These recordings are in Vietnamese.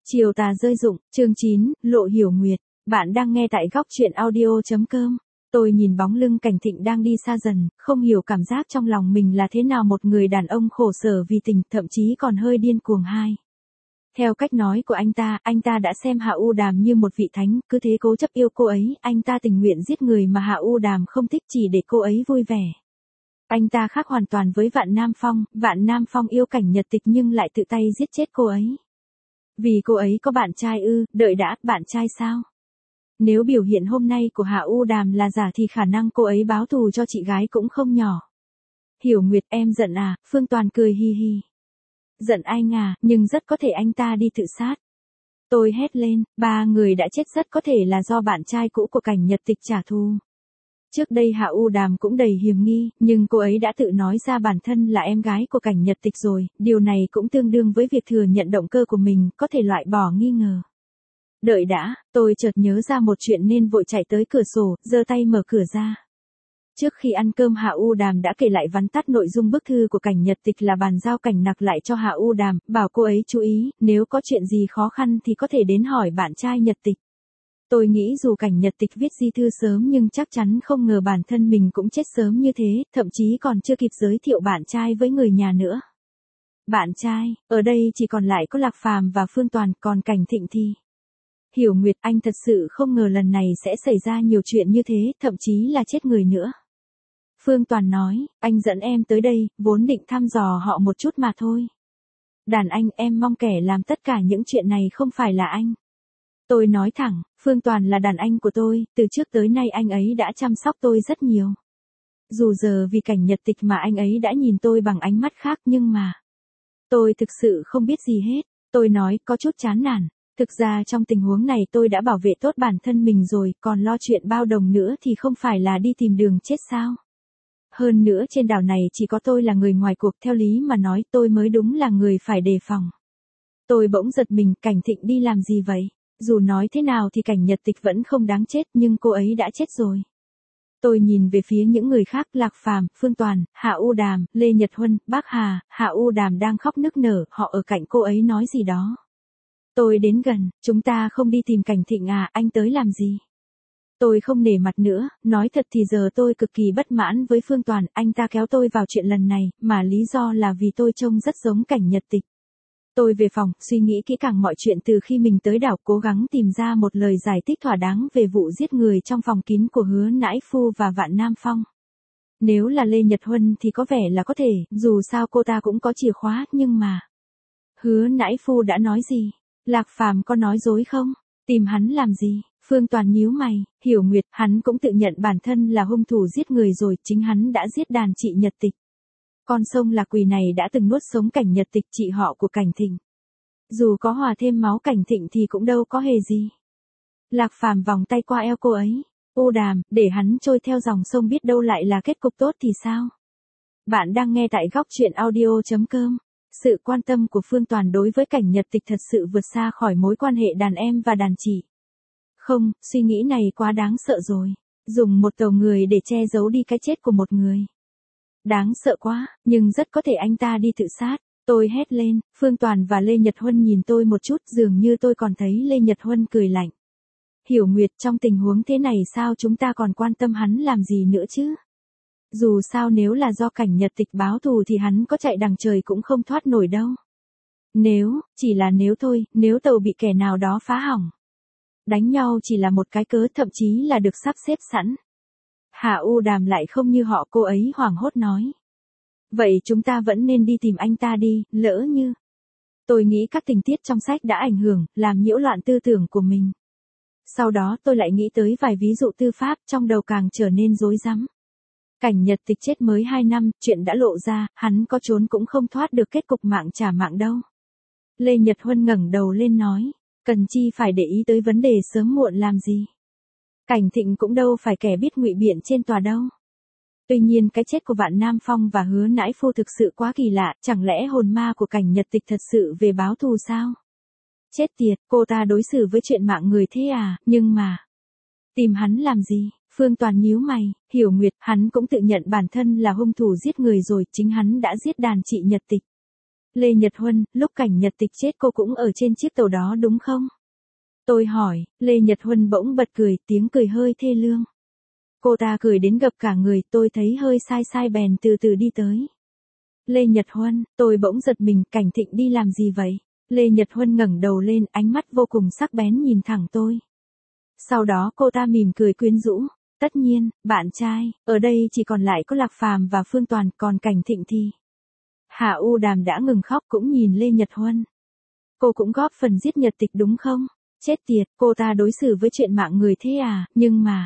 Chiều tà rơi rụng, chương 9, Lộ Hiểu Nguyệt. Bạn đang nghe tại góc truyện audio.com. Tôi nhìn bóng lưng Cảnh Thịnh đang đi xa dần, không hiểu cảm giác trong lòng mình là thế nào, một người đàn ông khổ sở vì tình, thậm chí còn hơi điên cuồng hai. Theo cách nói của anh ta đã xem Hạ U Đàm như một vị thánh, cứ thế cố chấp yêu cô ấy, anh ta tình nguyện giết người mà Hạ U Đàm không thích chỉ để cô ấy vui vẻ. Anh ta khác hoàn toàn với Vạn Nam Phong yêu Cảnh Nhật Tịch nhưng lại tự tay giết chết cô ấy. Vì cô ấy có bạn trai ư? Đợi đã, bạn trai sao? Nếu biểu hiện hôm nay của Hạ U Đàm là giả thì khả năng cô ấy báo thù cho chị gái cũng không nhỏ. Hiểu Nguyệt, em giận à? Phương Toàn cười hi hi. Giận anh à, nhưng rất có thể anh ta đi tự sát. Tôi hét lên, 3 người đã chết rất có thể là do bạn trai cũ của Cảnh Nhật Tịch trả thù. Trước đây Hạ U Đàm cũng đầy hiềm nghi, nhưng cô ấy đã tự nói ra bản thân là em gái của Cảnh Nhật Tịch rồi, điều này cũng tương đương với việc thừa nhận động cơ của mình, có thể loại bỏ nghi ngờ. Đợi đã, tôi chợt nhớ ra một chuyện nên vội chạy tới cửa sổ, giơ tay mở cửa ra. Trước khi ăn cơm Hạ U Đàm đã kể lại vắn tắt nội dung bức thư của Cảnh Nhật Tịch là bàn giao Cảnh Nặc lại cho Hạ U Đàm, bảo cô ấy chú ý, nếu có chuyện gì khó khăn thì có thể đến hỏi bạn trai Nhật Tịch. Tôi nghĩ dù Cảnh Nhật Tịch viết di thư sớm nhưng chắc chắn không ngờ bản thân mình cũng chết sớm như thế, thậm chí còn chưa kịp giới thiệu bạn trai với người nhà nữa. Bạn trai, ở đây chỉ còn lại có Lạc Phàm và Phương Toàn, còn Cảnh Thịnh thì... Hiểu Nguyệt, anh thật sự không ngờ lần này sẽ xảy ra nhiều chuyện như thế, thậm chí là chết người nữa. Phương Toàn nói, anh dẫn em tới đây, vốn định thăm dò họ một chút mà thôi. Đàn anh, em mong kẻ làm tất cả những chuyện này không phải là anh. Tôi nói thẳng, Phương Toàn là đàn anh của tôi, từ trước tới nay anh ấy đã chăm sóc tôi rất nhiều. Dù giờ vì Cảnh Nhật Tịch mà anh ấy đã nhìn tôi bằng ánh mắt khác nhưng mà... Tôi thực sự không biết gì hết, tôi nói có chút chán nản. Thực ra trong tình huống này tôi đã bảo vệ tốt bản thân mình rồi, còn lo chuyện bao đồng nữa thì không phải là đi tìm đường chết sao. Hơn nữa trên đảo này chỉ có tôi là người ngoài cuộc, theo lý mà nói tôi mới đúng là người phải đề phòng. Tôi bỗng giật mình, Cảnh Thịnh đi làm gì vậy? Dù nói thế nào thì Cảnh Nhật Tịch vẫn không đáng chết nhưng cô ấy đã chết rồi. Tôi nhìn về phía những người khác, Lạc Phàm, Phương Toàn, Hạ U Đàm, Lê Nhật Huân, Bác Hà. Hạ U Đàm đang khóc nức nở, họ ở cạnh cô ấy nói gì đó. Tôi đến gần, chúng ta không đi tìm Cảnh Thịnh à, anh tới làm gì? Tôi không nể mặt nữa, nói thật thì giờ tôi cực kỳ bất mãn với Phương Toàn, anh ta kéo tôi vào chuyện lần này, mà lý do là vì tôi trông rất giống Cảnh Nhật Tịch. Tôi về phòng, suy nghĩ kỹ càng mọi chuyện từ khi mình tới đảo, cố gắng tìm ra một lời giải thích thỏa đáng về vụ giết người trong phòng kín của Hứa Nãi Phu và Vạn Nam Phong. Nếu là Lê Nhật Huân thì có vẻ là có thể, dù sao cô ta cũng có chìa khóa, nhưng mà... Hứa Nãi Phu đã nói gì? Lạc Phàm có nói dối không? Tìm hắn làm gì? Phương Toàn nhíu mày, Hiểu Nguyệt, hắn cũng tự nhận bản thân là hung thủ giết người rồi, chính hắn đã giết đàn chị Nhật Tịch. Con sông Lạc Quỳ này đã từng nuốt sống Cảnh Nhật Tịch, chị họ của Cảnh Thịnh. Dù có hòa thêm máu Cảnh Thịnh thì cũng đâu có hề gì. Lạc Phàm vòng tay qua eo cô ấy. U Đàm, để hắn trôi theo dòng sông biết đâu lại là kết cục tốt thì sao? Bạn đang nghe tại góc truyện audio.com. Sự quan tâm của Phương Toàn đối với Cảnh Nhật Tịch thật sự vượt xa khỏi mối quan hệ đàn em và đàn chị. Không, suy nghĩ này quá đáng sợ rồi. Dùng một tàu người để che giấu đi cái chết của một người. Đáng sợ quá, nhưng rất có thể anh ta đi tự sát. Tôi hét lên, Phương Toàn và Lê Nhật Huân nhìn tôi một chút, dường như tôi còn thấy Lê Nhật Huân cười lạnh. Hiểu Nguyệt, trong tình huống thế này sao chúng ta còn quan tâm hắn làm gì nữa chứ? Dù sao nếu là do Cảnh Nhật Tịch báo thù thì hắn có chạy đằng trời cũng không thoát nổi đâu. Chỉ là nếu thôi, nếu tàu bị kẻ nào đó phá hỏng. Đánh nhau chỉ là một cái cớ, thậm chí là được sắp xếp sẵn. Hạ U Đàm lại không như họ, cô ấy hoảng hốt nói. Vậy chúng ta vẫn nên đi tìm anh ta đi, lỡ như... Tôi nghĩ các tình tiết trong sách đã ảnh hưởng, làm nhiễu loạn tư tưởng của mình. Sau đó tôi lại nghĩ tới vài ví dụ tư pháp, trong đầu càng trở nên rối rắm. Cảnh Nhật Tịch chết mới 2 năm, chuyện đã lộ ra, hắn có trốn cũng không thoát được kết cục mạng trả mạng đâu. Lê Nhật Huân ngẩng đầu lên nói, cần chi phải để ý tới vấn đề sớm muộn làm gì. Cảnh Thịnh cũng đâu phải kẻ biết ngụy biện trên tòa đâu. Tuy nhiên cái chết của Vạn Nam Phong và Hứa Nãi Phu thực sự quá kỳ lạ, chẳng lẽ hồn ma của Cảnh Nhật Tịch thật sự về báo thù sao? Chết tiệt, cô ta đối xử với chuyện mạng người thế à, nhưng mà... Tìm hắn làm gì? Phương Toàn nhíu mày, Hiểu Nguyệt, hắn cũng tự nhận bản thân là hung thủ giết người rồi, chính hắn đã giết đàn chị Nhật Tịch. Lê Nhật Huân, lúc cảnh nhật tịch chết cô cũng ở trên chiếc tàu đó đúng không? Tôi hỏi, Lê Nhật Huân bỗng bật cười, tiếng cười hơi thê lương. Cô ta cười đến gập cả người, tôi thấy hơi sai sai bèn từ từ đi tới. Lê Nhật Huân, tôi bỗng giật mình, Cảnh Thịnh đi làm gì vậy? Lê Nhật Huân ngẩng đầu lên, ánh mắt vô cùng sắc bén nhìn thẳng tôi. Sau đó cô ta mỉm cười quyến rũ. Tất nhiên, bạn trai, ở đây chỉ còn lại có Lạc Phàm và Phương Toàn, còn Cảnh Thịnh thì... Hạ U Đàm đã ngừng khóc cũng nhìn Lê Nhật Huân. Cô cũng góp phần giết Nhật Tịch đúng không? Chết tiệt, cô ta đối xử với chuyện mạng người thế à, nhưng mà...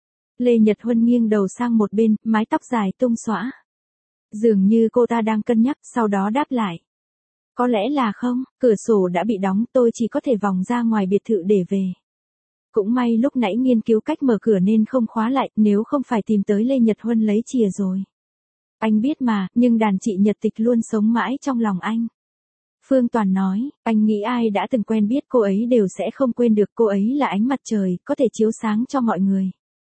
Lê Nhật Huân nghiêng đầu sang một bên, mái tóc dài tung xõa. Dường như cô ta đang cân nhắc, sau đó đáp lại. Có lẽ là không, cửa sổ đã bị đóng, tôi chỉ có thể vòng ra ngoài biệt thự để về. Cũng may lúc nãy nghiên cứu cách mở cửa nên không khóa lại, nếu không phải tìm tới Lê Nhật Huân lấy chìa rồi. Anh biết mà, nhưng đàn chị Nhật Tịch luôn sống mãi trong lòng anh. Phương Toàn nói, anh nghĩ ai đã từng quen biết cô ấy đều sẽ không quên được, cô ấy là ánh mặt trời, có thể chiếu sáng cho mọi người.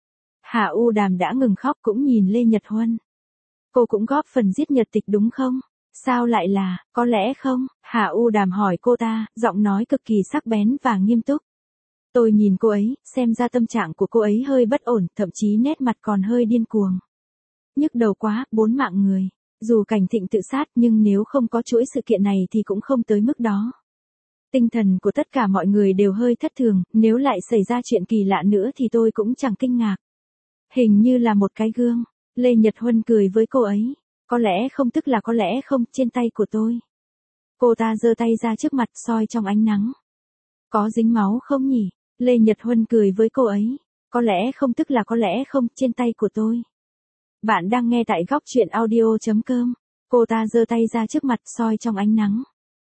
Hạ U Đàm đã ngừng khóc cũng nhìn Lê Nhật Huân. Cô cũng góp phần giết Nhật Tịch đúng không? Sao lại là, có lẽ không? Hạ U Đàm hỏi cô ta, giọng nói cực kỳ sắc bén và nghiêm túc. Tôi nhìn cô ấy, xem ra tâm trạng của cô ấy hơi bất ổn, thậm chí nét mặt còn hơi điên cuồng. Nhức đầu quá, 4 mạng người. Dù Cảnh Thịnh tự sát nhưng nếu không có chuỗi sự kiện này thì cũng không tới mức đó. Tinh thần của tất cả mọi người đều hơi thất thường, nếu lại xảy ra chuyện kỳ lạ nữa thì tôi cũng chẳng kinh ngạc. Hình như là một cái gương. Lê Nhật Huân cười với cô ấy. Có lẽ không tức là có lẽ không, trên tay của tôi. Cô ta giơ tay ra trước mặt soi trong ánh nắng. Có dính máu không nhỉ? Lê Nhật Huân cười với cô ấy. Có lẽ không tức là có lẽ không, trên tay của tôi. Bạn đang nghe tại góc truyện audio.com. Cô ta giơ tay ra trước mặt soi trong ánh nắng.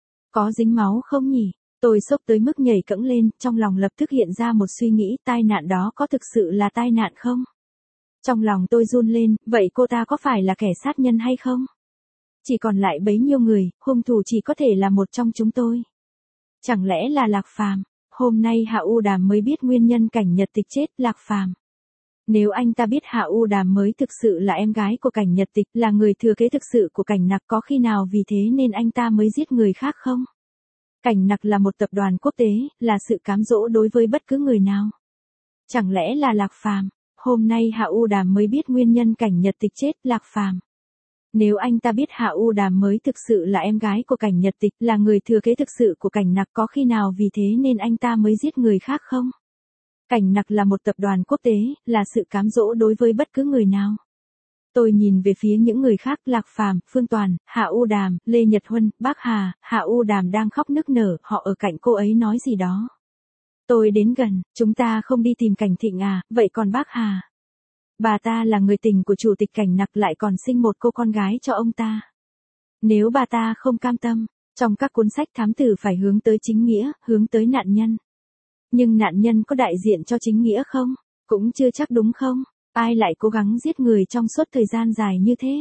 Có dính máu không nhỉ? Tôi sốc tới mức nhảy cẫng lên, trong lòng lập tức hiện ra một suy nghĩ, tai nạn đó có thực sự là tai nạn không? Trong lòng tôi run lên, vậy cô ta có phải là kẻ sát nhân hay không? Chỉ còn lại bấy nhiêu người, hung thủ chỉ có thể là một trong chúng tôi. Chẳng lẽ là Lạc Phàm? Hôm nay Hạ U Đàm mới biết nguyên nhân Cảnh Nhật Tịch chết, Lạc Phàm. Nếu anh ta biết Hạ U Đàm mới thực sự là em gái của Cảnh Nhật Tịch, là người thừa kế thực sự của Cảnh Nặc, có khi nào vì thế nên anh ta mới giết người khác không? Cảnh Nặc là một tập đoàn quốc tế, là sự cám dỗ đối với bất cứ người nào. Chẳng lẽ là Lạc Phàm? Hôm nay Hạ U Đàm mới biết nguyên nhân Cảnh Nhật Tịch chết, Lạc Phàm. Nếu anh ta biết Hạ U Đàm mới thực sự là em gái của Cảnh Nhật Tịch, là người thừa kế thực sự của Cảnh Nặc, có khi nào vì thế nên anh ta mới giết người khác không? Cảnh Nặc là một tập đoàn quốc tế, là sự cám dỗ đối với bất cứ người nào. Tôi nhìn về phía những người khác, Lạc Phàm, Phương Toàn, Hạ U Đàm, Lê Nhật Huân, Bác Hà. Hạ U Đàm đang khóc nức nở, họ ở cạnh cô ấy nói gì đó. Tôi đến gần, chúng ta không đi tìm Cảnh Thịnh à, vậy còn Bác Hà? Bà ta là người tình của chủ tịch Cảnh Nặc, lại còn sinh một cô con gái cho ông ta. Nếu bà ta không cam tâm, trong các cuốn sách thám tử phải hướng tới chính nghĩa, hướng tới nạn nhân. Nhưng nạn nhân có đại diện cho chính nghĩa không? Cũng chưa chắc đúng không? Ai lại cố gắng giết người trong suốt thời gian dài như thế?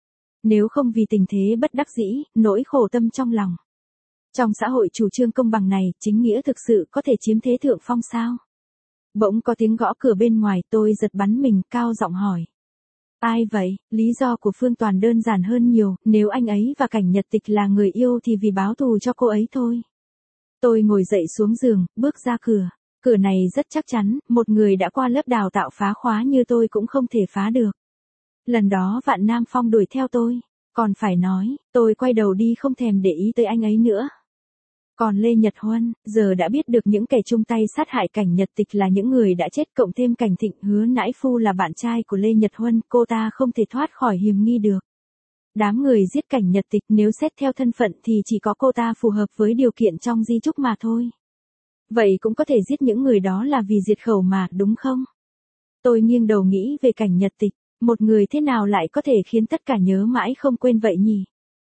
Nếu không vì tình thế bất đắc dĩ, nỗi khổ tâm trong lòng. Trong xã hội chủ trương công bằng này, chính nghĩa thực sự có thể chiếm thế thượng phong sao? Bỗng có tiếng gõ cửa bên ngoài, tôi giật bắn mình, cao giọng hỏi. Ai vậy? Lý do của Phương Toàn đơn giản hơn nhiều, nếu anh ấy và Cảnh Nhật Tịch là người yêu thì vì báo thù cho cô ấy thôi. Tôi ngồi dậy xuống giường, bước ra cửa. Cửa này rất chắc chắn, một người đã qua lớp đào tạo phá khóa như tôi cũng không thể phá được. Lần đó Vạn Nam Phong đuổi theo tôi. Còn phải nói, tôi quay đầu đi không thèm để ý tới anh ấy nữa. Còn Lê Nhật Huân, giờ đã biết được những kẻ chung tay sát hại Cảnh Nhật Tịch là những người đã chết, cộng thêm Cảnh Thịnh, Hứa Nãi Phu là bạn trai của Lê Nhật Huân, cô ta không thể thoát khỏi hiểm nghi được. Đám người giết Cảnh Nhật Tịch nếu xét theo thân phận thì chỉ có cô ta phù hợp với điều kiện trong di chúc mà thôi. Vậy cũng có thể giết những người đó là vì diệt khẩu mà, đúng không? Tôi nghiêng đầu nghĩ về Cảnh Nhật Tịch, một người thế nào lại có thể khiến tất cả nhớ mãi không quên vậy nhỉ?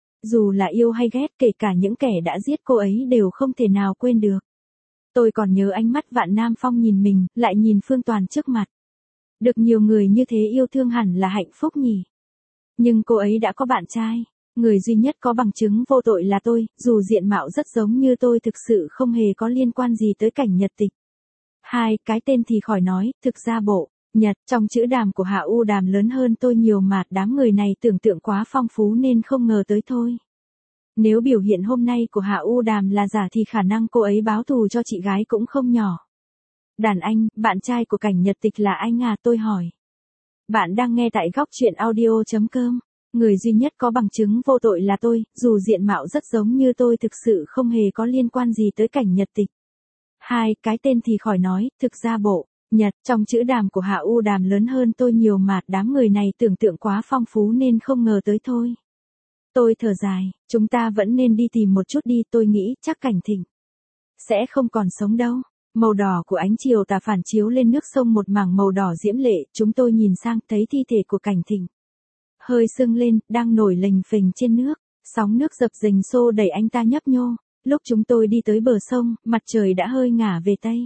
Dù là yêu hay ghét, kể cả những kẻ đã giết cô ấy đều không thể nào quên được. Tôi còn nhớ ánh mắt Vạn Nam Phong nhìn mình, lại nhìn Phương Toàn trước mặt. Được nhiều người như thế yêu thương hẳn là hạnh phúc nhỉ? Nhưng cô ấy đã có bạn trai. Người duy nhất có bằng chứng vô tội là tôi, dù diện mạo rất giống như tôi thực sự không hề có liên quan gì tới Cảnh Nhật Tịch. Hai, cái tên thì khỏi nói, thực ra bộ, Nhật, trong chữ Đàm của Hạ U Đàm lớn hơn tôi nhiều mà, đám người này tưởng tượng quá phong phú nên không ngờ tới thôi. Nếu biểu hiện hôm nay của Hạ U Đàm là giả thì khả năng cô ấy báo thù cho chị gái cũng không nhỏ. Đàn anh, bạn trai của Cảnh Nhật Tịch là anh à, tôi hỏi. Bạn đang nghe tại góc truyện audio.com. Người duy nhất có bằng chứng vô tội là tôi, dù diện mạo rất giống như tôi thực sự không hề có liên quan gì tới Cảnh Nhật Tịch. Hai, cái tên thì khỏi nói, thực ra bộ, Nhật trong chữ Đàm của Hạ U Đàm lớn hơn tôi nhiều mà đám người này tưởng tượng quá phong phú nên không ngờ tới thôi. Tôi thở dài, chúng ta vẫn nên đi tìm một chút đi, tôi nghĩ chắc Cảnh Thịnh sẽ không còn sống đâu. Màu đỏ của ánh chiều tà phản chiếu lên nước sông một mảng màu đỏ diễm lệ, chúng tôi nhìn sang thấy thi thể của Cảnh Thịnh hơi sưng lên, đang nổi lềnh phềnh trên nước, sóng nước dập dềnh xô đẩy anh ta nhấp nhô. Lúc chúng tôi đi tới bờ sông, mặt trời đã hơi ngả về tây.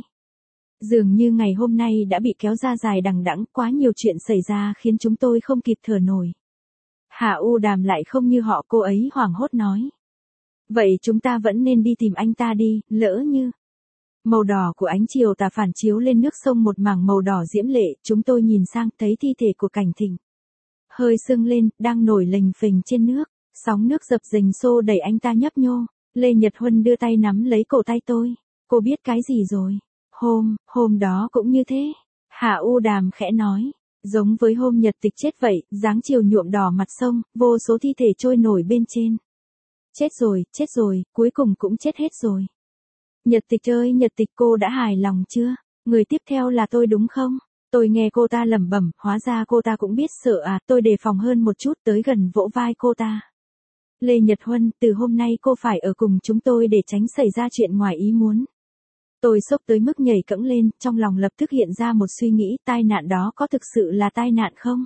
Dường như ngày hôm nay đã bị kéo ra dài đằng đẵng, quá nhiều chuyện xảy ra khiến chúng tôi không kịp thở nổi. Hạ U Đàm lại không như họ, cô ấy hoảng hốt nói. Vậy chúng ta vẫn nên đi tìm anh ta đi, lỡ như... Màu đỏ của ánh chiều tà phản chiếu lên nước sông một mảng màu đỏ diễm lệ, chúng tôi nhìn sang thấy thi thể của Cảnh Thịnh hơi sưng lên, đang nổi lềnh phềnh trên nước, sóng nước dập dềnh xô đẩy anh ta nhấp nhô. Lê Nhật Huân đưa tay nắm lấy cổ tay tôi. Cô biết cái gì rồi? Hôm đó cũng như thế. Hạ U Đàm khẽ nói. Giống với hôm Nhật Tịch chết vậy, dáng chiều nhuộm đỏ mặt sông, vô số thi thể trôi nổi bên trên. Chết rồi, cuối cùng cũng chết hết rồi. Nhật Tịch ơi Nhật Tịch, cô đã hài lòng chưa? Người tiếp theo là tôi đúng không? Tôi nghe cô ta lẩm bẩm, hóa ra cô ta cũng biết sợ à, tôi đề phòng hơn một chút tới gần vỗ vai cô ta. Lê Nhật Huân, từ hôm nay cô phải ở cùng chúng tôi để tránh xảy ra chuyện ngoài ý muốn. Tôi sốc tới mức nhảy cẫng lên, trong lòng lập tức hiện ra một suy nghĩ, tai nạn đó có thực sự là tai nạn không?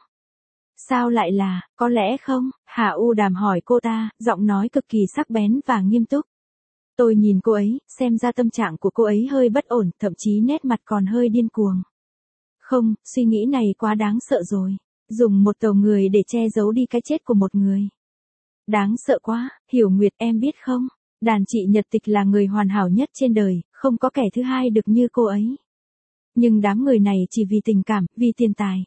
Sao lại là, có lẽ không? Hạ U Đàm hỏi cô ta, giọng nói cực kỳ sắc bén và nghiêm túc. Tôi nhìn cô ấy, xem ra tâm trạng của cô ấy hơi bất ổn, thậm chí nét mặt còn hơi điên cuồng. Không, suy nghĩ này quá đáng sợ rồi. Dùng một tàu người để che giấu đi cái chết của một người. Đáng sợ quá, Hiểu Nguyệt em biết không? Đàn chị Nhật Tịch là người hoàn hảo nhất trên đời, không có kẻ thứ hai được như cô ấy. Nhưng đám người này chỉ vì tình cảm, vì tiền tài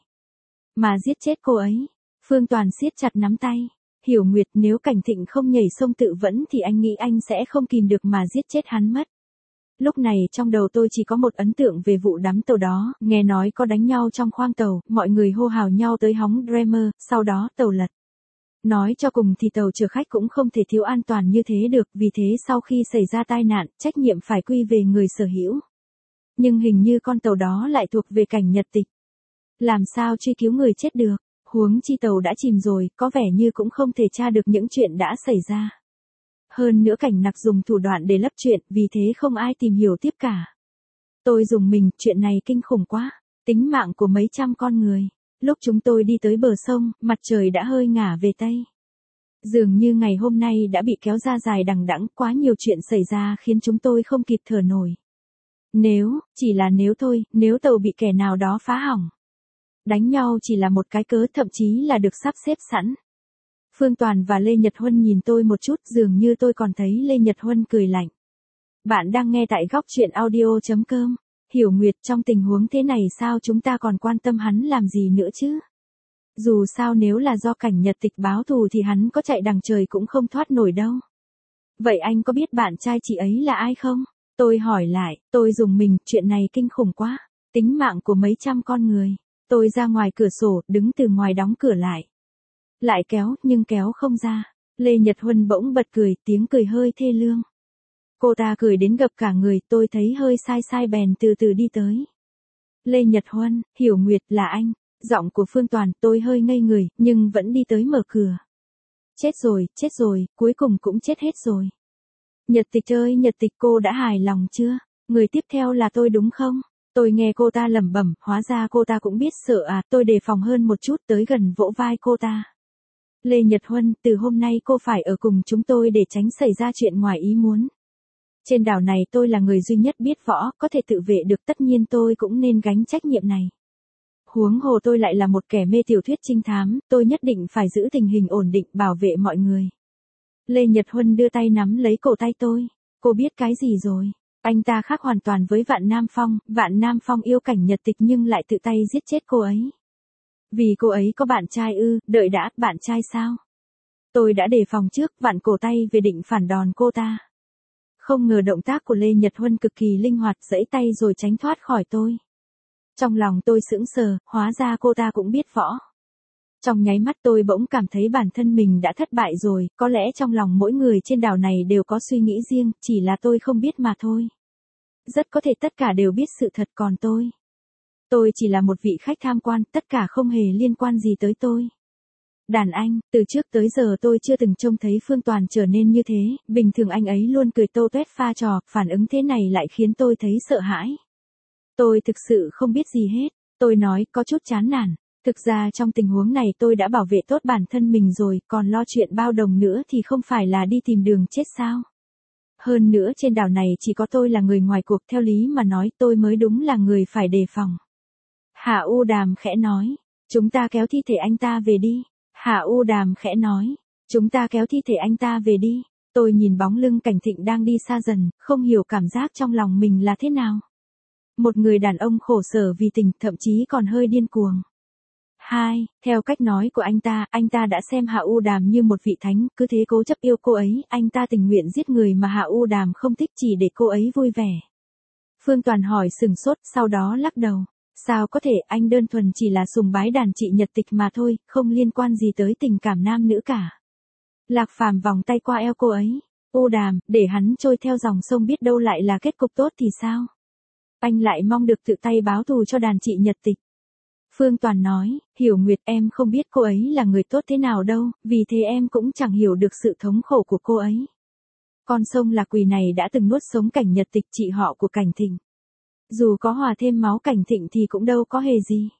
mà giết chết cô ấy. Phương Toàn siết chặt nắm tay. Hiểu Nguyệt, nếu Cảnh Thịnh không nhảy sông tự vẫn thì anh nghĩ anh sẽ không kìm được mà giết chết hắn mất. Lúc này trong đầu tôi chỉ có một ấn tượng về vụ đắm tàu đó, nghe nói có đánh nhau trong khoang tàu, mọi người hô hào nhau tới hóng Dreamer, sau đó tàu lật. Nói cho cùng thì tàu chở khách cũng không thể thiếu an toàn như thế được, vì thế sau khi xảy ra tai nạn, trách nhiệm phải quy về người sở hữu. Nhưng hình như con tàu đó lại thuộc về Cảnh Nhật Tịch. Làm sao truy cứu người chết được? Huống chi tàu đã chìm rồi, có vẻ như cũng không thể tra được những chuyện đã xảy ra. Hơn nữa Cảnh Nặc dùng thủ đoạn để lấp chuyện, vì thế không ai tìm hiểu tiếp cả. Tôi dùng mình, chuyện này kinh khủng quá. Tính mạng của mấy trăm con người. Lúc chúng tôi đi tới bờ sông, mặt trời đã hơi ngả về tây. Dường như ngày hôm nay đã bị kéo ra dài đằng đẵng, quá nhiều chuyện xảy ra khiến chúng tôi không kịp thở nổi. Chỉ là nếu thôi, nếu tàu bị kẻ nào đó phá hỏng. Đánh nhau chỉ là một cái cớ, thậm chí là được sắp xếp sẵn. Phương Toàn và Lê Nhật Huân nhìn tôi một chút, dường như tôi còn thấy Lê Nhật Huân cười lạnh. Bạn đang nghe tại góc truyện audio.com. Hiểu Nguyệt, trong tình huống thế này sao chúng ta còn quan tâm hắn làm gì nữa chứ? Dù sao nếu là do Cảnh Nhật Tịch báo thù thì hắn có chạy đằng trời cũng không thoát nổi đâu. Vậy anh có biết bạn trai chị ấy là ai không? Tôi hỏi lại, tôi dùng mình, chuyện này kinh khủng quá. Tính mạng của mấy trăm con người. Tôi ra ngoài cửa sổ, đứng từ ngoài đóng cửa lại. Lại kéo, nhưng kéo không ra. Lê Nhật Huân bỗng bật cười, tiếng cười hơi thê lương. Cô ta cười đến gập cả người, tôi thấy hơi sai bèn từ từ đi tới. Lê Nhật Huân, Hiểu Nguyệt, là anh. Giọng của Phương Toàn, tôi hơi ngây người, nhưng vẫn đi tới mở cửa. Chết rồi, cuối cùng cũng chết hết rồi. Nhật Tịch ơi Nhật Tịch, cô đã hài lòng chưa? Người tiếp theo là tôi đúng không? Tôi nghe cô ta lẩm bẩm, hóa ra cô ta cũng biết sợ à, tôi đề phòng hơn một chút tới gần vỗ vai cô ta. Lê Nhật Huân, từ hôm nay cô phải ở cùng chúng tôi để tránh xảy ra chuyện ngoài ý muốn. Trên đảo này tôi là người duy nhất biết võ, có thể tự vệ được, tất nhiên tôi cũng nên gánh trách nhiệm này. Huống hồ tôi lại là một kẻ mê tiểu thuyết trinh thám, tôi nhất định phải giữ tình hình ổn định, bảo vệ mọi người. Lê Nhật Huân đưa tay nắm lấy cổ tay tôi. Cô biết cái gì rồi? Anh ta khác hoàn toàn với Vạn Nam Phong yêu Cảnh Nhật Tịch nhưng lại tự tay giết chết cô ấy. Vì cô ấy có bạn trai ư, đợi đã, bạn trai sao? Tôi đã đề phòng trước, vặn cổ tay về định phản đòn cô ta. Không ngờ động tác của Lê Nhật Huân cực kỳ linh hoạt, giãy tay rồi tránh thoát khỏi tôi. Trong lòng tôi sững sờ, hóa ra cô ta cũng biết võ. Trong nháy mắt tôi bỗng cảm thấy bản thân mình đã thất bại rồi, có lẽ trong lòng mỗi người trên đảo này đều có suy nghĩ riêng, chỉ là tôi không biết mà thôi. Rất có thể tất cả đều biết sự thật, còn tôi chỉ là một vị khách tham quan, tất cả không hề liên quan gì tới tôi. Đàn anh, từ trước tới giờ tôi chưa từng trông thấy Phương Toàn trở nên như thế, bình thường anh ấy luôn cười tô toét pha trò, phản ứng thế này lại khiến tôi thấy sợ hãi. Tôi thực sự không biết gì hết, tôi nói có chút chán nản. Thực ra trong tình huống này tôi đã bảo vệ tốt bản thân mình rồi, còn lo chuyện bao đồng nữa thì không phải là đi tìm đường chết sao. Hơn nữa trên đảo này chỉ có tôi là người ngoài cuộc, theo lý mà nói tôi mới đúng là người phải đề phòng. Hạ U Đàm khẽ nói, chúng ta kéo thi thể anh ta về đi. Hạ U Đàm khẽ nói, chúng ta kéo thi thể anh ta về đi. Tôi nhìn bóng lưng Cảnh Thịnh đang đi xa dần, không hiểu cảm giác trong lòng mình là thế nào. Một người đàn ông khổ sở vì tình, thậm chí còn hơi điên cuồng. Theo cách nói của anh ta đã xem Hạ U Đàm như một vị thánh, cứ thế cố chấp yêu cô ấy, anh ta tình nguyện giết người mà Hạ U Đàm không thích chỉ để cô ấy vui vẻ. Phương Toàn hỏi sừng sốt, sau đó lắc đầu. Sao có thể, anh đơn thuần chỉ là sùng bái đàn chị Nhật Tịch mà thôi, không liên quan gì tới tình cảm nam nữ cả. Lạc Phàm vòng tay qua eo cô ấy. U Đàm, để hắn trôi theo dòng sông biết đâu lại là kết cục tốt thì sao? Anh lại mong được tự tay báo thù cho đàn chị Nhật Tịch. Phương Toàn nói, Hiểu Nguyệt, em không biết cô ấy là người tốt thế nào đâu, vì thế em cũng chẳng hiểu được sự thống khổ của cô ấy. Con sông Lạc Quỳ này đã từng nuốt sống Cảnh Nhật Tịch, chị họ của Cảnh Thịnh. Dù có hòa thêm máu Cảnh Thịnh thì cũng đâu có hề gì.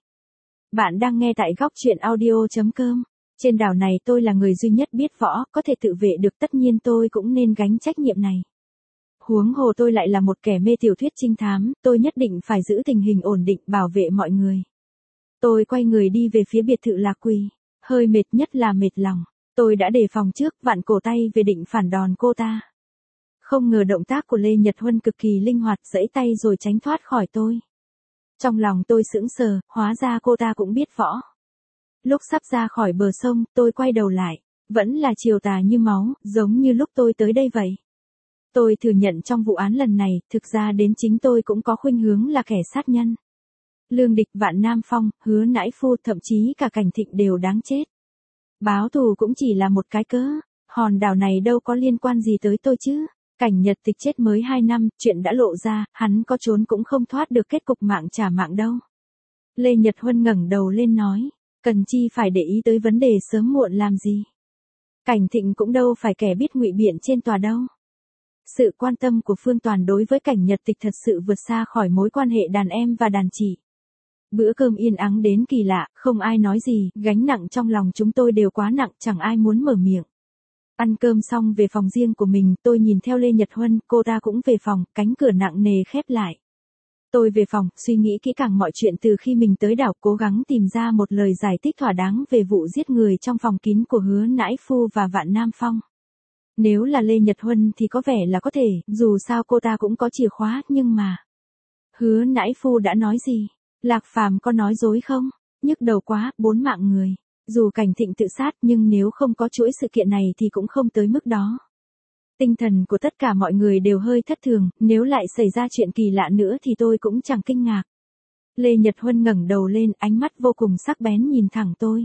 Bạn đang nghe tại góc truyện audio.com. Trên đảo này tôi là người duy nhất biết võ, có thể tự vệ được, tất nhiên tôi cũng nên gánh trách nhiệm này. Huống hồ tôi lại là một kẻ mê tiểu thuyết trinh thám, tôi nhất định phải giữ tình hình ổn định, bảo vệ mọi người. Tôi quay người đi về phía biệt thự Lạc Quỳ, hơi mệt, nhất là mệt lòng. Tôi đã đề phòng trước, vặn cổ tay về định phản đòn cô ta. Không ngờ động tác của Lê Nhật Huân cực kỳ linh hoạt, giãy tay rồi tránh thoát khỏi tôi. Trong lòng tôi sững sờ, hóa ra cô ta cũng biết võ. Lúc sắp ra khỏi bờ sông, tôi quay đầu lại, vẫn là chiều tà như máu, giống như lúc tôi tới đây vậy. Tôi thừa nhận trong vụ án lần này, thực ra đến chính tôi cũng có khuynh hướng là kẻ sát nhân. Lương Địch, Vạn Nam Phong, Hứa Nãi Phu, thậm chí cả Cảnh Thịnh đều đáng chết. Báo thù cũng chỉ là một cái cớ, hòn đảo này đâu có liên quan gì tới tôi chứ. Cảnh Nhật Tịch chết mới 2 năm, chuyện đã lộ ra, hắn có trốn cũng không thoát được kết cục mạng trả mạng đâu. Lê Nhật Huân ngẩng đầu lên nói, cần chi phải để ý tới vấn đề sớm muộn làm gì. Cảnh Thịnh cũng đâu phải kẻ biết ngụy biện trên tòa đâu. Sự quan tâm của Phương Toàn đối với Cảnh Nhật Tịch thật sự vượt xa khỏi mối quan hệ đàn em và đàn chị. Bữa cơm yên ắng đến kỳ lạ, không ai nói gì, gánh nặng trong lòng chúng tôi đều quá nặng, chẳng ai muốn mở miệng. Ăn cơm xong về phòng riêng của mình, tôi nhìn theo Lê Nhật Huân, cô ta cũng về phòng, cánh cửa nặng nề khép lại. Tôi về phòng, suy nghĩ kỹ càng mọi chuyện từ khi mình tới đảo, cố gắng tìm ra một lời giải thích thỏa đáng về vụ giết người trong phòng kín của Hứa Nãi Phu và Vạn Nam Phong. Nếu là Lê Nhật Huân thì có vẻ là có thể, dù sao cô ta cũng có chìa khóa, nhưng mà... Hứa Nãi Phu đã nói gì? Lạc Phàm có nói dối không? Nhức đầu quá, 4 mạng người. Dù Cảnh Thịnh tự sát nhưng nếu không có chuỗi sự kiện này thì cũng không tới mức đó. Tinh thần của tất cả mọi người đều hơi thất thường, nếu lại xảy ra chuyện kỳ lạ nữa thì tôi cũng chẳng kinh ngạc. Lê Nhật Huân ngẩng đầu lên, ánh mắt vô cùng sắc bén nhìn thẳng tôi.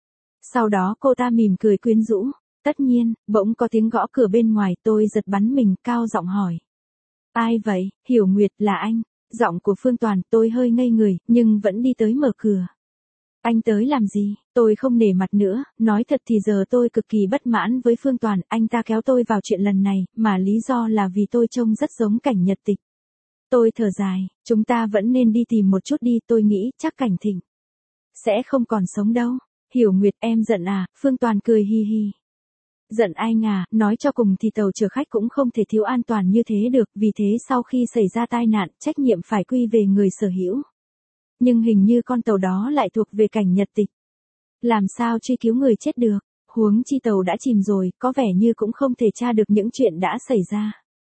Sau đó cô ta mỉm cười quyến rũ. Tất nhiên, bỗng có tiếng gõ cửa bên ngoài, tôi giật bắn mình, cao giọng hỏi. Ai vậy? Hiểu Nguyệt, là anh. Giọng của Phương Toàn, tôi hơi ngây người, nhưng vẫn đi tới mở cửa. Anh tới làm gì? Tôi không nể mặt nữa, nói thật thì giờ tôi cực kỳ bất mãn với Phương Toàn, anh ta kéo tôi vào chuyện lần này, mà lý do là vì tôi trông rất giống Cảnh Nhật Tịch. Tôi thở dài, chúng ta vẫn nên đi tìm một chút đi, tôi nghĩ chắc Cảnh Thịnh sẽ không còn sống đâu. Hiểu Nguyệt, em giận à? Phương Toàn cười hi hi. Giận anh à, nói cho cùng thì tàu chở khách cũng không thể thiếu an toàn như thế được, vì thế sau khi xảy ra tai nạn, trách nhiệm phải quy về người sở hữu. Nhưng hình như con tàu đó lại thuộc về Cảnh Nhật Tịch. Làm sao truy cứu người chết được, huống chi tàu đã chìm rồi, có vẻ như cũng không thể tra được những chuyện đã xảy ra.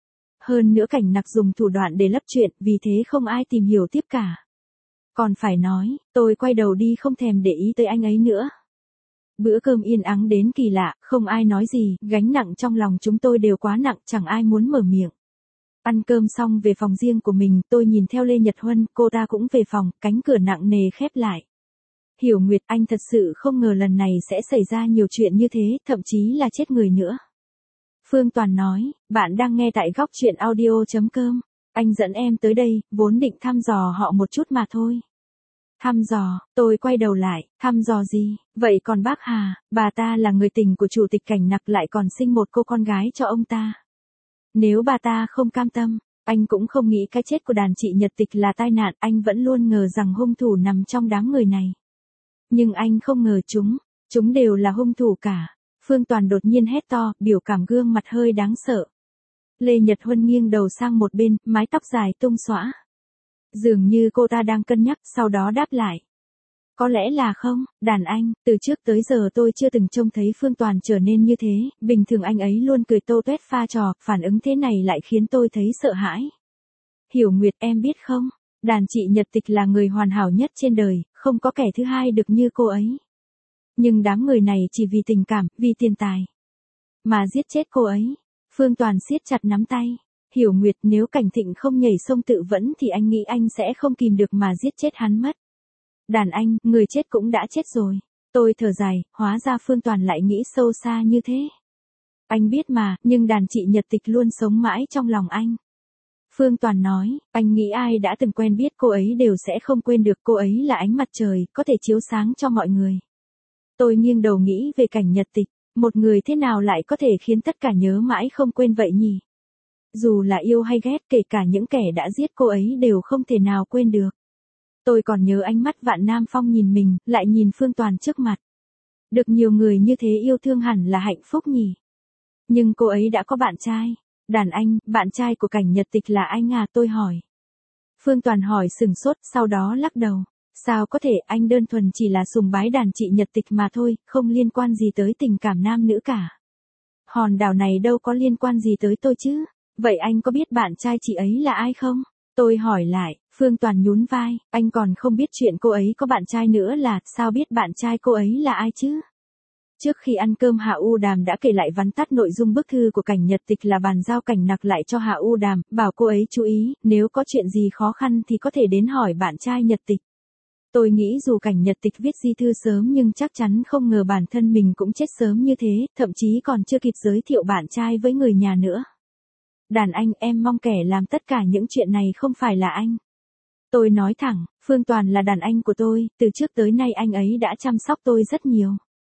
Hơn nữa Cảnh Nặc dùng thủ đoạn để lấp chuyện, vì thế không ai tìm hiểu tiếp cả. Còn phải nói, tôi quay đầu đi không thèm để ý tới anh ấy nữa. Bữa cơm yên ắng đến kỳ lạ, không ai nói gì, gánh nặng trong lòng chúng tôi đều quá nặng, chẳng ai muốn mở miệng. Ăn cơm xong về phòng riêng của mình, tôi nhìn theo Lê Nhật Huân, cô ta cũng về phòng, cánh cửa nặng nề khép lại. Hiểu Nguyệt, anh thật sự không ngờ lần này sẽ xảy ra nhiều chuyện như thế, thậm chí là chết người nữa. Phương Toàn nói, bạn đang nghe tại góc chuyện audio.com. Anh dẫn em tới đây, vốn định thăm dò họ một chút mà thôi. Thăm dò, tôi quay đầu lại, thăm dò gì, vậy còn bác Hà, bà ta là người tình của chủ tịch Cảnh Nặc lại còn sinh một cô con gái cho ông ta. Nếu bà ta không cam tâm, anh cũng không nghĩ cái chết của đàn chị Nhật Tịch là tai nạn, anh vẫn luôn ngờ rằng hung thủ nằm trong đám người này. Nhưng anh không ngờ chúng đều là hung thủ cả. Phương Toàn đột nhiên hét to, biểu cảm gương mặt hơi đáng sợ. Lê Nhật Huân nghiêng đầu sang một bên, mái tóc dài tung xõa. Dường như cô ta đang cân nhắc, sau đó đáp lại. Có lẽ là không, đàn anh, từ trước tới giờ tôi chưa từng trông thấy Phương Toàn trở nên như thế, bình thường anh ấy luôn cười tô tuét pha trò, phản ứng thế này lại khiến tôi thấy sợ hãi. Hiểu Nguyệt, em biết không, đàn chị Nhật Tịch là người hoàn hảo nhất trên đời, không có kẻ thứ hai được như cô ấy. Nhưng đám người này chỉ vì tình cảm, vì tiền tài mà giết chết cô ấy. Phương Toàn siết chặt nắm tay. Hiểu Nguyệt, nếu Cảnh Thịnh không nhảy sông tự vẫn thì anh nghĩ anh sẽ không kìm được mà giết chết hắn mất. Đàn anh, người chết cũng đã chết rồi. Tôi thở dài, hóa ra Phương Toàn lại nghĩ sâu xa như thế. Anh biết mà, nhưng đàn chị Nhật Tịch luôn sống mãi trong lòng anh. Phương Toàn nói, anh nghĩ ai đã từng quen biết cô ấy đều sẽ không quên được, cô ấy là ánh mặt trời, có thể chiếu sáng cho mọi người. Tôi nghiêng đầu nghĩ về Cảnh Nhật Tịch, một người thế nào lại có thể khiến tất cả nhớ mãi không quên vậy nhỉ? Dù là yêu hay ghét, kể cả những kẻ đã giết cô ấy đều không thể nào quên được. Tôi còn nhớ ánh mắt Vạn Nam Phong nhìn mình, lại nhìn Phương Toàn trước mặt. Được nhiều người như thế yêu thương hẳn là hạnh phúc nhỉ? Nhưng cô ấy đã có bạn trai. Đàn anh, bạn trai của Cảnh Nhật Tịch là anh à, tôi hỏi. Phương Toàn hỏi sừng sốt, sau đó lắc đầu. Sao có thể, anh đơn thuần chỉ là sùng bái đàn chị Nhật Tịch mà thôi, không liên quan gì tới tình cảm nam nữ cả. Hòn đảo này đâu có liên quan gì tới tôi chứ? Vậy anh có biết bạn trai chị ấy là ai không? Tôi hỏi lại, Phương Toàn nhún vai, anh còn không biết chuyện cô ấy có bạn trai nữa là, sao biết bạn trai cô ấy là ai chứ? Trước khi ăn cơm Hạ U Đàm đã kể lại vắn tắt nội dung bức thư của Cảnh Nhật Tịch là bàn giao Cảnh Nặc lại cho Hạ U Đàm, bảo cô ấy chú ý, nếu có chuyện gì khó khăn thì có thể đến hỏi bạn trai Nhật Tịch. Tôi nghĩ dù Cảnh Nhật Tịch viết di thư sớm nhưng chắc chắn không ngờ bản thân mình cũng chết sớm như thế, thậm chí còn chưa kịp giới thiệu bạn trai với người nhà nữa. Đàn anh, em mong kẻ làm tất cả những chuyện này không phải là anh. Tôi nói thẳng, Phương Toàn là đàn anh của tôi, từ trước tới nay anh ấy đã chăm sóc tôi rất nhiều.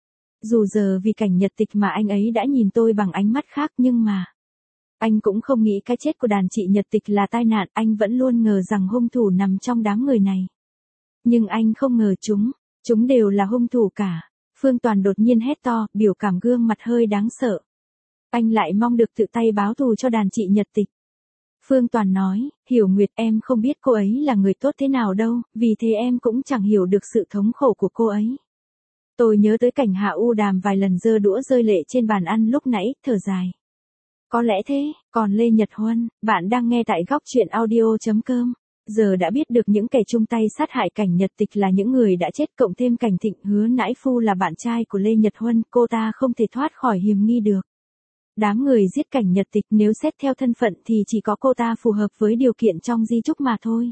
Dù giờ vì Cảnh Nhật Tịch mà anh ấy đã nhìn tôi bằng ánh mắt khác nhưng mà anh cũng không nghĩ cái chết của đàn chị Nhật Tịch là tai nạn, anh vẫn luôn ngờ rằng hung thủ nằm trong đám người này. Nhưng anh không ngờ chúng đều là hung thủ cả. Phương Toàn đột nhiên hét to, biểu cảm gương mặt hơi đáng sợ. Anh lại mong được tự tay báo thù cho đàn chị Nhật Tịch. Phương Toàn nói, Hiểu Nguyệt, em không biết cô ấy là người tốt thế nào đâu, vì thế em cũng chẳng hiểu được sự thống khổ của cô ấy. Tôi nhớ tới cảnh Hạ U Đàm vài lần giơ đũa rơi lệ trên bàn ăn lúc nãy, thở dài. Có lẽ thế, còn Lê Nhật Huân, bạn đang nghe tại góc chuyện audio.com. Giờ đã biết được những kẻ chung tay sát hại Cảnh Nhật Tịch là những người đã chết, cộng thêm Cảnh Thịnh, Hứa Nãi Phu là bạn trai của Lê Nhật Huân, cô ta không thể thoát khỏi hiểm nghi được. Đám người giết Cảnh Nhật Tịch nếu xét theo thân phận thì chỉ có cô ta phù hợp với điều kiện trong di chúc mà thôi.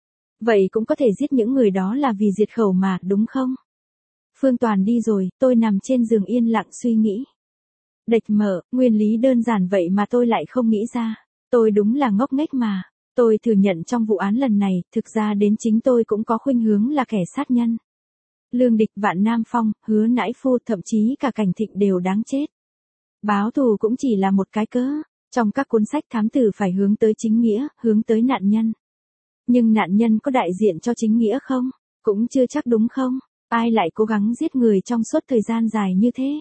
Vậy cũng có thể giết những người đó là vì diệt khẩu mà, đúng không? Phương Toàn đi rồi, tôi nằm trên giường yên lặng suy nghĩ. Đệch mở, nguyên lý đơn giản vậy mà tôi lại không nghĩ ra. Tôi đúng là ngốc nghếch mà. Tôi thừa nhận trong vụ án lần này, thực ra đến chính tôi cũng có khuynh hướng là kẻ sát nhân. Lương Địch, Vạn Nam Phong, Hứa Nãi Phu, thậm chí cả Cảnh Thịnh đều đáng chết. Báo thù cũng chỉ là một cái cớ. Trong các cuốn sách thám tử phải hướng tới chính nghĩa, hướng tới nạn nhân. Nhưng nạn nhân có đại diện cho chính nghĩa không? Cũng chưa chắc đúng không? Ai lại cố gắng giết người trong suốt thời gian dài như thế?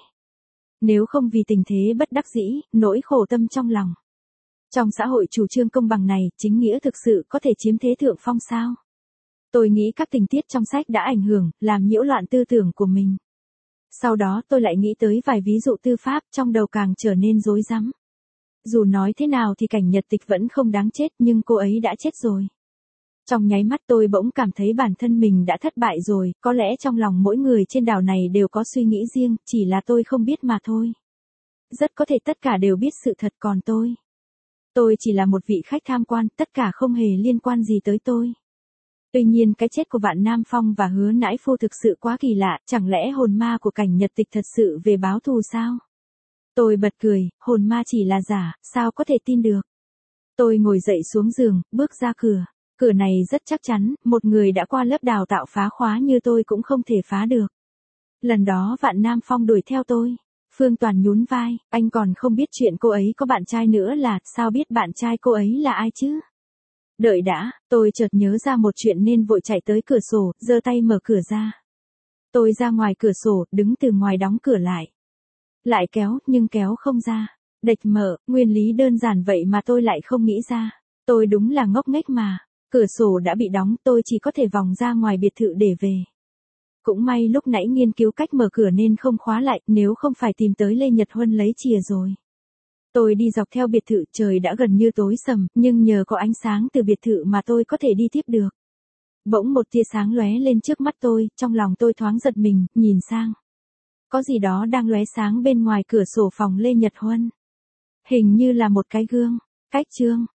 Nếu không vì tình thế bất đắc dĩ, nỗi khổ tâm trong lòng. Trong xã hội chủ trương công bằng này, chính nghĩa thực sự có thể chiếm thế thượng phong sao? Tôi nghĩ các tình tiết trong sách đã ảnh hưởng, làm nhiễu loạn tư tưởng của mình. Sau đó tôi lại nghĩ tới vài ví dụ tư pháp, trong đầu càng trở nên rối rắm. Dù nói thế nào thì Cảnh Nhật Tịch vẫn không đáng chết, nhưng cô ấy đã chết rồi. Trong nháy mắt tôi bỗng cảm thấy bản thân mình đã thất bại rồi, có lẽ trong lòng mỗi người trên đảo này đều có suy nghĩ riêng, chỉ là tôi không biết mà thôi. Rất có thể tất cả đều biết sự thật còn tôi chỉ là một vị khách tham quan, tất cả không hề liên quan gì tới tôi. Tuy nhiên cái chết của Vạn Nam Phong và Hứa Nãi Phu thực sự quá kỳ lạ, chẳng lẽ hồn ma của Cảnh Nhật Tịch thật sự về báo thù sao? Tôi bật cười, hồn ma chỉ là giả, sao có thể tin được? Tôi ngồi dậy xuống giường, bước ra cửa. Cửa này rất chắc chắn, một người đã qua lớp đào tạo phá khóa như tôi cũng không thể phá được. Lần đó Vạn Nam Phong đuổi theo tôi. Phương Toàn nhún vai, anh còn không biết chuyện cô ấy có bạn trai nữa là, sao biết bạn trai cô ấy là ai chứ? Đợi đã, tôi chợt nhớ ra một chuyện nên vội chạy tới cửa sổ, giơ tay mở cửa ra. Tôi ra ngoài cửa sổ, đứng từ ngoài đóng cửa lại. Lại kéo, nhưng kéo không ra. Đệch mở, nguyên lý đơn giản vậy mà tôi lại không nghĩ ra. Tôi đúng là ngốc nghếch mà. Cửa sổ đã bị đóng, tôi chỉ có thể vòng ra ngoài biệt thự để về. Cũng may lúc nãy nghiên cứu cách mở cửa nên không khóa lại, nếu không phải tìm tới Lê Nhật Huân lấy chìa rồi. Tôi đi dọc theo biệt thự, trời đã gần như tối sầm, nhưng nhờ có ánh sáng từ biệt thự mà tôi có thể đi tiếp được. Bỗng một tia sáng lóe lên trước mắt tôi, trong lòng tôi thoáng giật mình, nhìn sang. Có gì đó đang lóe sáng bên ngoài cửa sổ phòng Lê Nhật Huân. Hình như là một cái gương. Cách chương.